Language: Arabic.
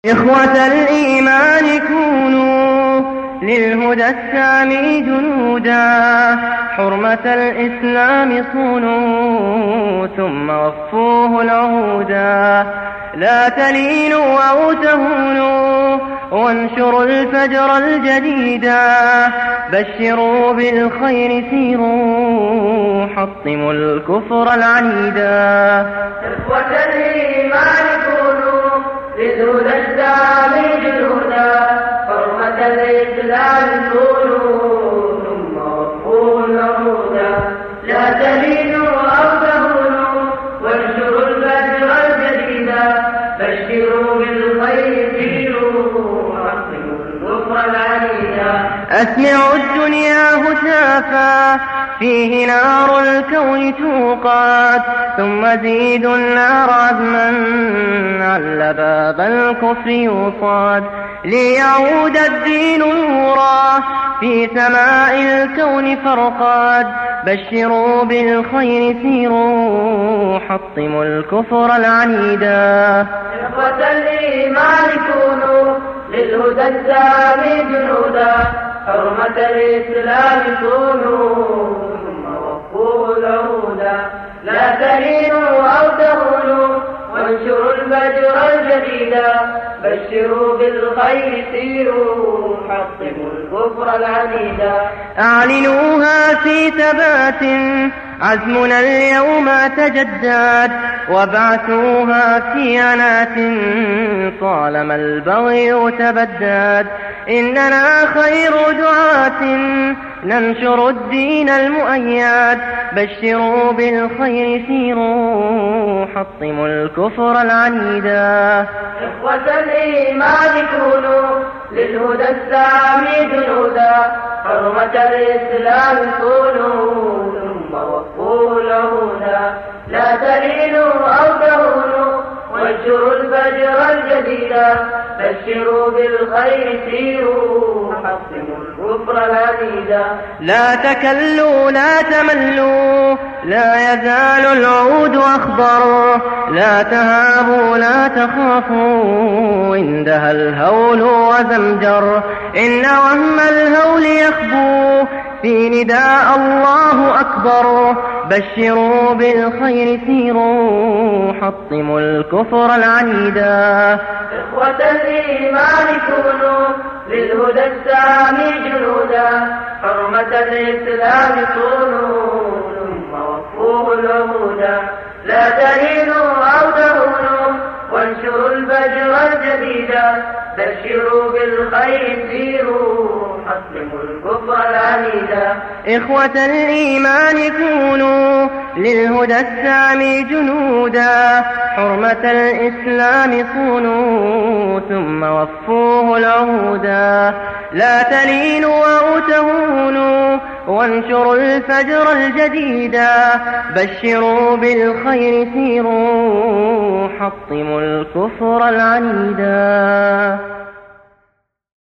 إخوة الإيمان كونوا للهدى السامي جنودا، حرمة الإسلام صونوا ثم وفوه العهودا. لا تلينوا أو تهونوا وانشروا الفجر الجديدا، بشروا بالخير سيروا حطموا الكفر العنيدا. إخوة الإيمان كونوا للهدى السامي جنودا، حرمة الإسلام صونوا ثم وفوه العهودا. لا تلينوا أو تهونوا وانشروا الفجر الجديدا، بشروا بالخير سيروا حطموا الكفر العنيدا. أسمعوا الدنيا هتافا فيه نار الكون توقات، ثم زيدوا النار عزما عل باب الكفر يوصاد. ليعود الدين نورا في سماء الكون فرقاد، بشروا بالخير سيروا حطموا الكفر العنيدا. إخوة الإيمان كونوا للهدى السامي جنودا، حرمة الإسلام صونوا ثم وفوه العهودا. لا تهينوا أو تهونوا وانشروا الفجر الجديدا، بشروا بالخير سيروا حطموا الكفر العنيدا. أعلنوها في ثبات عزمنا اليوم تجدد، وابعثوها في عنات طالما البغي تبدد. إننا خير دعاة ننشر الدين المؤيد، بشروا بالخير سيروا حطموا الكفر العنيدا. إخوة الإيمان كونوا للهدى السامي جنودا، حرمة الإسلام صونوا ثم وفوه العهودا. لا تلينوا أو تهونوا وانشروا الفجر الجديدا، بشروا بالخير سيروا حطموا الكفر العنيدا. لا تكلوا لا تملوا لا يزال العود أخضر، لا تهابوا لا تخافوا عندها الهول وزمجر. إن وهم الهول يخبو في نداء الله أكبر، بشروا بالخير سيروا حطموا الكفر العنيدا. إخوة الإيمان كونوا للهدى السامي جنودا، حرمة الإسلام صونوا ثم وفوه العهودا. لا تهينوا أو تهونوا وانشروا الفجر الجديدا، بشروا بالخير سيروا حطموا الكفر العنيدا. إخوة الإيمان كونوا للهدى السامي جنودا، حرمة الإسلام صونوا ثم وفوه العهودا. لا تلينوا أو تهونوا وانشروا الفجر الجديدا، بشروا بالخير سيروا حطموا الكفر العنيدا.